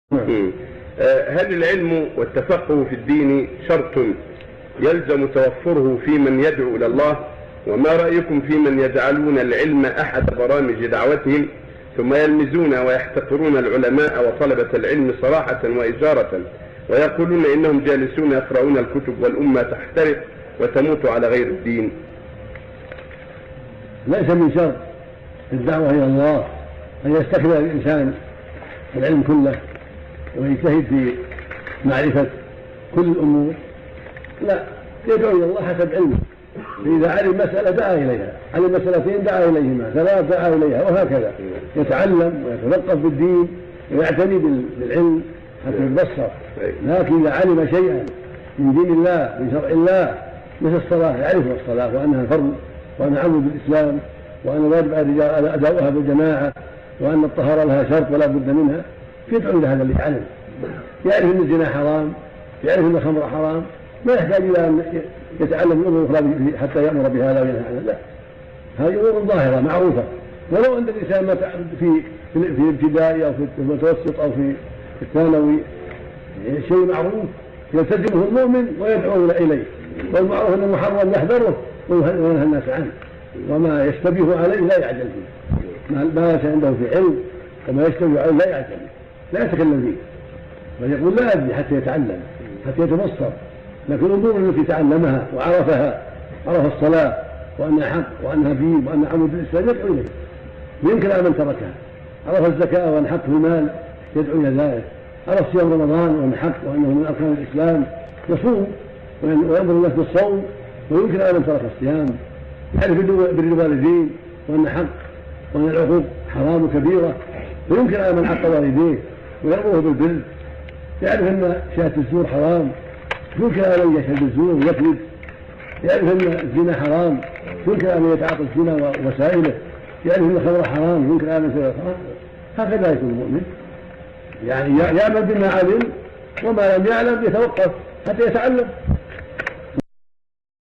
هل العلم والتفقه في الدين شرط يلزم توفره في من يدعو إلى الله؟ وما رأيكم في من يجعلون العلم أحد برامج دعوتهم ثم يلمزون ويحتقرون العلماء وطلبة العلم صراحة وإجارة، ويقولون إنهم جالسون يقرؤون الكتب والأمة تحترق وتموت على غير الدين؟ ليس من شرط الدعوة إلى الله أن يستكمل الإنسان العلم كله ويجتهد في معرفة كل الأمور، لا، يدعو إلى الله حسب علمه. فإذا علم مسألة دعا إليها، علم مسألتين دعا إليهما، ثلاث دعا إليها، وهكذا يتعلم ويتثقف بالدين ويعتني بالعلم حتى يتبصر. لكن إذا علم شيئا من دين الله من شرع الله مثل الصلاة، يعرف الصلاة وأنها فرض وأنها عمود بالإسلام وأن واجب على الرجال أداؤها بالجماعة وأن الطهارة لها شرط ولا بد منها، يدعو إلى هذا اللي يعلم. يعرف أن الزنا حرام، يعرف أن الخمر حرام، ما يحتاج إلى أن يتعلم الأمور الأخرى حتى يأمر بهذا وينهى عنه، لا، هذه أمور ظاهرة معروفة. ولو أن الإنسان في الابتدائي أو في المتوسط أو في الثانوي شيء معروف يلتزمه المؤمن ويدعو إليه، والمعروف أن المحرم يحذره وينهى الناس عنه، وما يشتبه عليه لا يعجل فيه، ما ليس عنده في علم وما يشتبه عليه لا يعجل، لا يتكلم فيه، بل يقول لا أدري حتى يتعلم حتى يتبصر. لكن الأمور التي تعلمها وعرفها، عرف الصلاة وأنها حق وأنها دين وأنها عمود بالإسلام، يدعو إليه. ويمكن على من تركها. عرف الزكاة وأن حق في المال، يدعو إلى ذلك. عرف صيام رمضان وأن حق وأنه من أركان الإسلام، يصوم ويأمر الناس بالصوم. ويمكن على من ترك الصيام. يعرف بر الوالدين وأن حق وأن العقوق حرام كبيرة. ويمكن على من عق والديه ويأمره بالبر. يعرف أن شهادة الزور حرام، يمكن على من يشهد الزور ويكذب. يعرف أن الزنا حرام، يمكن على من يتعاطى الزنا ووسائله. يعرف أن الخمر حرام، يمكن على من يشرب الخمر. هكذا يكون المؤمن، يعني يعمل بما علم، وما لم يعلم يتوقف حتى يتعلم.